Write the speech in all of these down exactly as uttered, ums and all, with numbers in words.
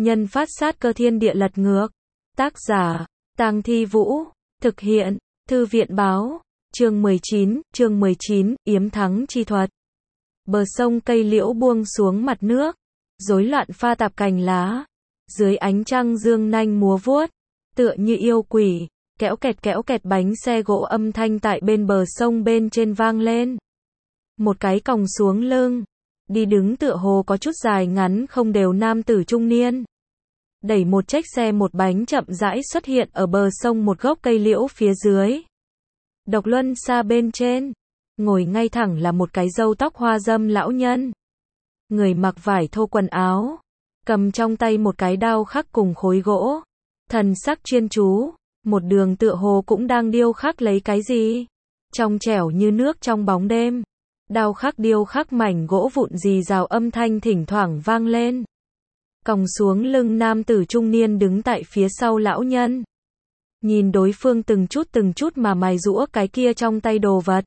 Nhân phát sát cơ thiên địa lật ngược. Tác giả, Tang Thi Vũ. Thực hiện, Thư viện báo. Chương mười chín, chương mười chín, yếm thắng chi thuật. Bờ sông cây liễu buông xuống mặt nước, rối loạn pha tạp cành lá. Dưới ánh trăng dương nanh múa vuốt, tựa như yêu quỷ, kéo kẹt kéo kẹt bánh xe gỗ âm thanh tại bên bờ sông bên trên vang lên. Một cái còng xuống lưng, đi đứng tựa hồ có chút dài ngắn không đều nam tử trung niên. Đẩy một chiếc xe một bánh chậm rãi xuất hiện ở bờ sông một gốc cây liễu phía dưới. Độc luân xa bên trên, ngồi ngay thẳng là một cái râu tóc hoa râm lão nhân. Người mặc vải thô quần áo, cầm trong tay một cái đao khắc cùng khối gỗ, thần sắc chuyên chú, một đường tựa hồ cũng đang điêu khắc lấy cái gì. Trong trẻo như nước trong bóng đêm, đao khắc điêu khắc mảnh gỗ vụn rì rào âm thanh thỉnh thoảng vang lên. Còng xuống lưng nam tử trung niên đứng tại phía sau lão nhân. Nhìn đối phương từng chút từng chút mà mài giũa cái kia trong tay đồ vật.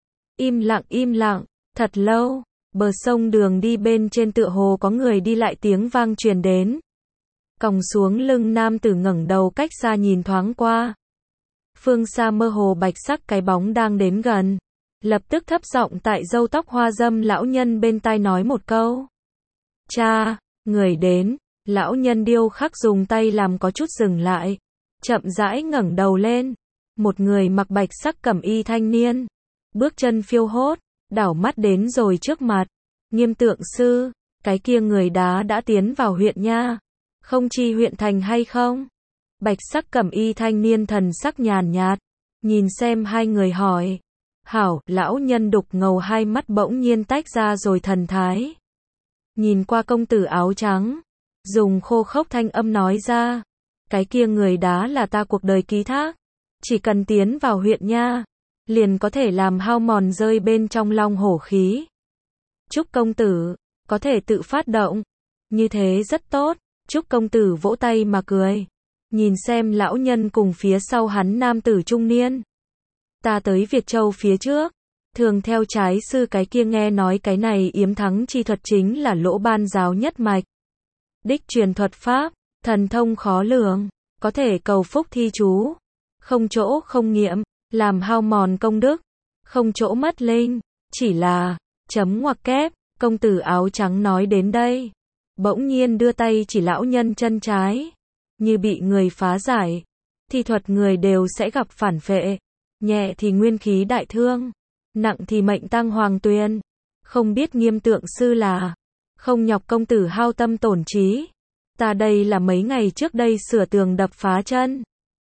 Im lặng im lặng, thật lâu, bờ sông đường đi bên trên tựa hồ có người đi lại tiếng vang truyền đến. Còng xuống lưng nam tử ngẩng đầu cách xa nhìn thoáng qua. Phương xa mơ hồ bạch sắc cái bóng đang đến gần. Lập tức thấp giọng tại râu tóc hoa râm lão nhân bên tai nói một câu. Cha, người đến, lão nhân điêu khắc dùng tay làm có chút dừng lại. Chậm rãi ngẩng đầu lên. Một người mặc bạch sắc cẩm y thanh niên. Bước chân phiêu hốt, đảo mắt đến rồi trước mặt. Nghiêm tượng sư, cái kia người đá đã tiến vào huyện nha. Không chi huyện thành hay không? Bạch sắc cẩm y thanh niên thần sắc nhàn nhạt. Nhìn xem hai người hỏi. Hảo, lão nhân đục ngầu hai mắt bỗng nhiên tách ra rồi thần thái. Nhìn qua công tử áo trắng. Dùng khô khốc thanh âm nói ra. Cái kia người đá là ta cuộc đời ký thác. Chỉ cần tiến vào huyện nha, liền có thể làm hao mòn rơi bên trong long hổ khí. Chúc công tử, có thể tự phát động. Như thế rất tốt. Chúc công tử vỗ tay mà cười. Nhìn xem lão nhân cùng phía sau hắn nam tử trung niên. Ta tới Việt Châu phía trước. Thường theo trái sư cái kia nghe nói cái này yếm thắng chi thuật chính là lỗ ban giáo nhất mạch. Đích truyền thuật pháp, thần thông khó lường, có thể cầu phúc thi chú. Không chỗ không nghiệm, làm hao mòn công đức. Không chỗ mất linh, chỉ là, chấm ngoặc kép, công tử áo trắng nói đến đây. Bỗng nhiên đưa tay chỉ lão nhân chân trái. Như bị người phá giải. Thi thuật người đều sẽ gặp phản phệ. Nhẹ thì nguyên khí đại thương. Nặng thì mệnh tang hoàng tuyền. Không biết nghiêm tượng sư là. Không nhọc công tử hao tâm tổn trí. Ta đây là mấy ngày trước đây sửa tường đập phá chân.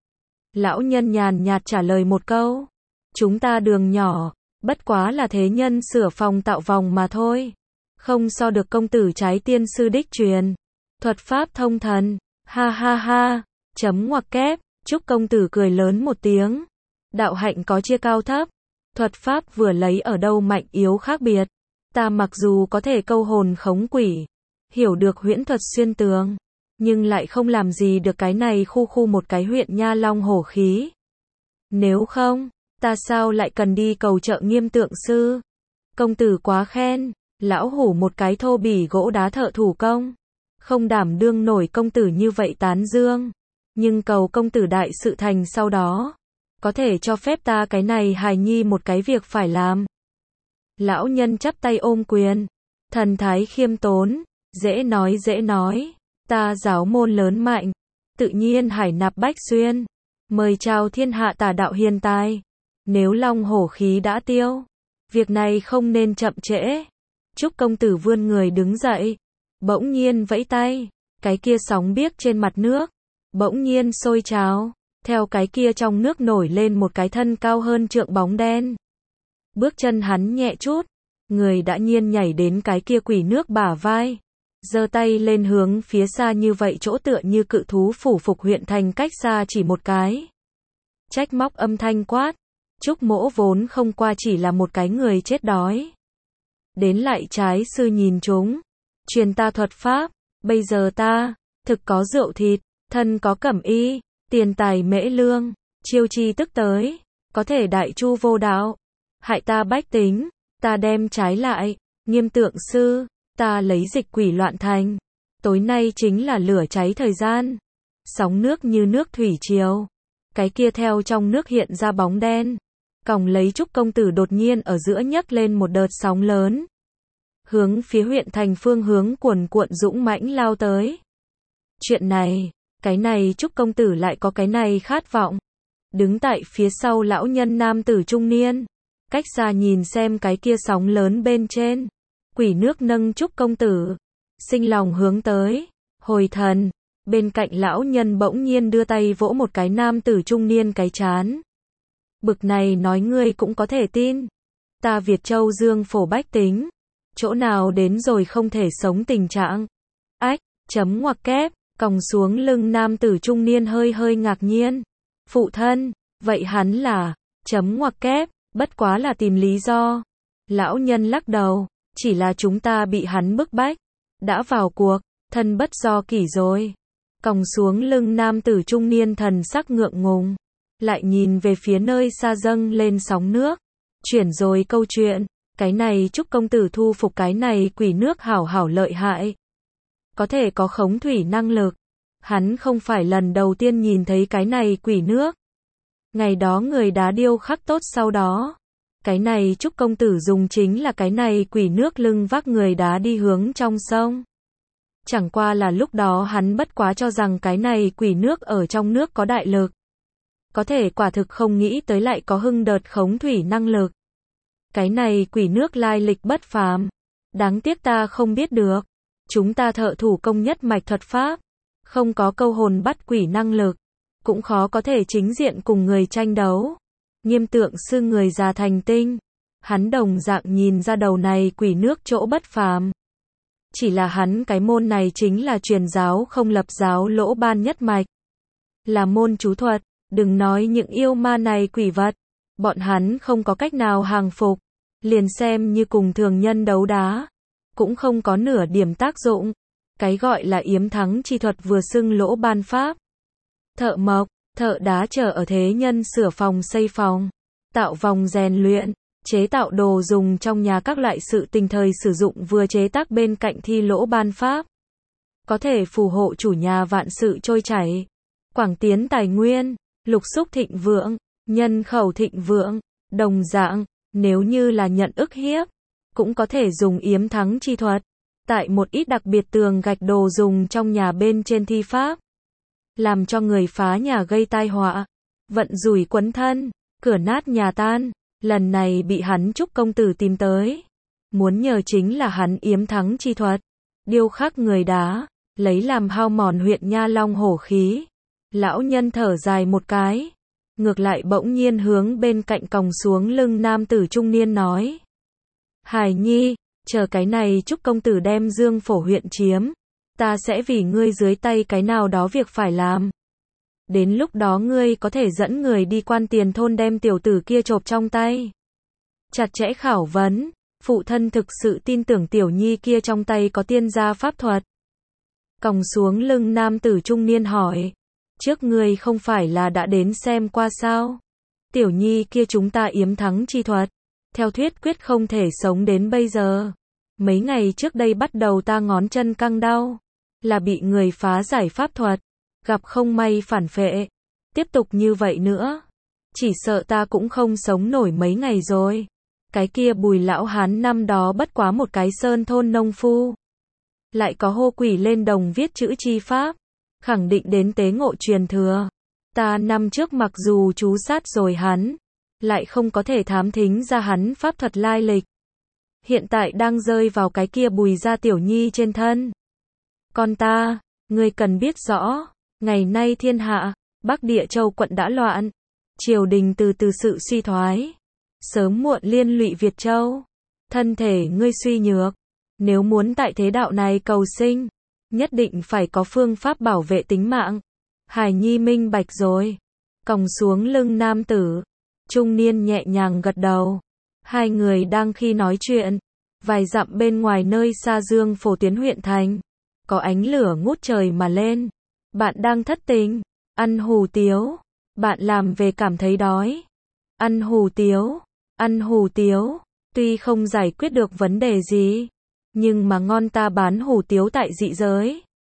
Lão nhân nhàn nhạt trả lời một câu. Chúng ta đường nhỏ. Bất quá là thế nhân sửa phòng tạo vòng mà thôi. Không so được công tử trái tiên sư đích truyền. Thuật pháp thông thần. Ha ha ha. Chấm ngoặc kép. Chúc công tử cười lớn một tiếng. Đạo hạnh có chia cao thấp. Thuật pháp vừa lấy ở đâu mạnh yếu khác biệt. Ta mặc dù có thể câu hồn khống quỷ. Hiểu được huyễn thuật xuyên tường. Nhưng lại không làm gì được cái này khu khu một cái huyện nha long hổ khí. Nếu không, ta sao lại cần đi cầu trợ nghiêm tượng sư? Công tử quá khen. Lão hủ một cái thô bỉ gỗ đá thợ thủ công. Không đảm đương nổi công tử như vậy tán dương. Nhưng cầu công tử đại sự thành sau đó. Có thể cho phép ta cái này hài nhi một cái việc phải làm. Lão nhân chắp tay ôm quyền. Thần thái khiêm tốn. Dễ nói dễ nói. Ta giáo môn lớn mạnh. Tự nhiên hải nạp bách xuyên. Mời chào thiên hạ tả đạo hiền tài. Nếu long hổ khí đã tiêu. Việc này không nên chậm trễ. Chúc công tử vươn người đứng dậy. Bỗng nhiên vẫy tay. Cái kia sóng biếc trên mặt nước. Bỗng nhiên sôi trào. Theo cái kia trong nước nổi lên một cái thân cao hơn trượng bóng đen. Bước chân hắn nhẹ chút. Người đã nhiên nhảy đến cái kia quỷ nước bả vai. Giơ tay lên hướng phía xa như vậy chỗ tựa như cự thú phủ phục huyện thành cách xa chỉ một cái. Trách móc âm thanh quát. Trúc mỗ vốn không qua chỉ là một cái người chết đói. Đến lại trái sư nhìn chúng. Truyền ta thuật pháp. Bây giờ ta, thực có rượu thịt, thân có cẩm y, tiền tài mễ lương, chiêu chi tức tới. Có thể đại chu vô đạo. Hại ta bách tính. Ta đem trái lại. Nghiêm tượng sư. Ta lấy dịch quỷ loạn thành. Tối nay chính là lửa cháy thời gian. Sóng nước như nước thủy triều. Cái kia theo trong nước hiện ra bóng đen. Còng lấy Trúc công tử đột nhiên ở giữa nhấc lên một đợt sóng lớn. Hướng phía huyện thành phương hướng cuồn cuộn dũng mãnh lao tới. Chuyện này, cái này Trúc công tử lại có cái này khát vọng. Đứng tại phía sau lão nhân nam tử trung niên. Cách xa nhìn xem cái kia sóng lớn bên trên. Quỷ nước nâng Trúc công tử. Sinh lòng hướng tới. Hồi thần. Bên cạnh lão nhân bỗng nhiên đưa tay vỗ một cái nam tử trung niên cái chán. Bực này nói ngươi cũng có thể tin. Ta Việt Châu Dương phổ bách tính. Chỗ nào đến rồi không thể sống tình trạng. Ách, chấm ngoặc kép, còng xuống lưng nam tử trung niên hơi hơi ngạc nhiên. Phụ thân, vậy hắn là, chấm ngoặc kép, bất quá là tìm lý do. Lão nhân lắc đầu, chỉ là chúng ta bị hắn bức bách. Đã vào cuộc, thân bất do kỷ rồi. Còng xuống lưng nam tử trung niên thần sắc ngượng ngùng. Lại nhìn về phía nơi xa dâng lên sóng nước. Chuyển rồi câu chuyện. Cái này Trúc công tử thu phục cái này quỷ nước hảo hảo lợi hại. Có thể có khống thủy năng lực. Hắn không phải lần đầu tiên nhìn thấy cái này quỷ nước. Ngày đó người đá điêu khắc tốt sau đó. Cái này Trúc công tử dùng chính là cái này quỷ nước lưng vác người đá đi hướng trong sông. Chẳng qua là lúc đó hắn bất quá cho rằng cái này quỷ nước ở trong nước có đại lực. Có thể quả thực không nghĩ tới lại có hưng đợt khống thủy năng lực. Cái này quỷ nước lai lịch bất phàm. Đáng tiếc ta không biết được. Chúng ta thợ thủ công nhất mạch thuật pháp. Không có câu hồn bắt quỷ năng lực. Cũng khó có thể chính diện cùng người tranh đấu. Nghiêm tượng sư người già thành tinh. Hắn đồng dạng nhìn ra đầu này quỷ nước chỗ bất phàm. Chỉ là hắn cái môn này chính là truyền giáo không lập giáo lỗ ban nhất mạch. Là môn chú thuật. Đừng nói những yêu ma này quỷ vật. Bọn hắn không có cách nào hàng phục. Liền xem như cùng thường nhân đấu đá. Cũng không có nửa điểm tác dụng. Cái gọi là yếm thắng chi thuật vừa xưng lỗ ban pháp. Thợ mộc, thợ đá chờ ở thế nhân sửa phòng xây phòng. Tạo vòng rèn luyện. Chế tạo đồ dùng trong nhà các loại sự tình thời sử dụng vừa chế tác bên cạnh thi lỗ ban pháp. Có thể phù hộ chủ nhà vạn sự trôi chảy. Quảng tiến tài nguyên. Lục xúc thịnh vượng. Nhân khẩu thịnh vượng. Đồng dạng. Nếu như là nhận ức hiếp, cũng có thể dùng yếm thắng chi thuật. Tại một ít đặc biệt tường gạch đồ dùng trong nhà bên trên thi pháp. Làm cho người phá nhà gây tai họa. Vận rủi quấn thân. Cửa nát nhà tan. Lần này bị hắn Trúc công tử tìm tới. Muốn nhờ chính là hắn yếm thắng chi thuật. Điêu khắc người đá. Lấy làm hao mòn huyện Nha Long hổ khí. Lão nhân thở dài một cái. Ngược lại bỗng nhiên hướng bên cạnh còng xuống lưng nam tử trung niên nói. Hải nhi, chờ cái này Trúc công tử đem Dương phổ huyện chiếm. Ta sẽ vì ngươi dưới tay cái nào đó việc phải làm. Đến lúc đó ngươi có thể dẫn người đi quan tiền thôn đem tiểu tử kia chộp trong tay. Chặt chẽ khảo vấn, phụ thân thực sự tin tưởng tiểu nhi kia trong tay có tiên gia pháp thuật. Còng xuống lưng nam tử trung niên hỏi. Trước ngươi không phải là đã đến xem qua sao? Tiểu nhi kia chúng ta yếm thắng chi thuật. Theo thuyết quyết không thể sống đến bây giờ. Mấy ngày trước đây bắt đầu ta ngón chân căng đau. Là bị người phá giải pháp thuật. Gặp không may phản phệ. Tiếp tục như vậy nữa. Chỉ sợ ta cũng không sống nổi mấy ngày rồi. Cái kia Bùi lão hán năm đó bất quá một cái sơn thôn nông phu. Lại có hô quỷ lên đồng viết chữ chi pháp. Khẳng định đến tế ngộ truyền thừa. Ta năm trước mặc dù chú sát rồi hắn. Lại không có thể thám thính ra hắn pháp thuật lai lịch. Hiện tại đang rơi vào cái kia Bùi gia tiểu nhi trên thân. Con ta, ngươi cần biết rõ. Ngày nay thiên hạ, Bắc Địa Châu quận đã loạn. Triều đình từ từ sự suy thoái. Sớm muộn liên lụy Việt Châu. Thân thể ngươi suy nhược. Nếu muốn tại thế đạo này cầu sinh. Nhất định phải có phương pháp bảo vệ tính mạng. Hải nhi minh bạch rồi. Còng xuống lưng nam tử. Trung niên nhẹ nhàng gật đầu. Hai người đang khi nói chuyện. Vài dặm bên ngoài nơi xa Dương phổ tiến huyện thành. Có ánh lửa ngút trời mà lên. Bạn đang thất tình. Ăn hủ tiếu. Bạn làm về cảm thấy đói. Ăn hủ tiếu. Ăn hủ tiếu. Tuy không giải quyết được vấn đề gì. Nhưng mà ngon ta bán hủ tiếu tại dị giới.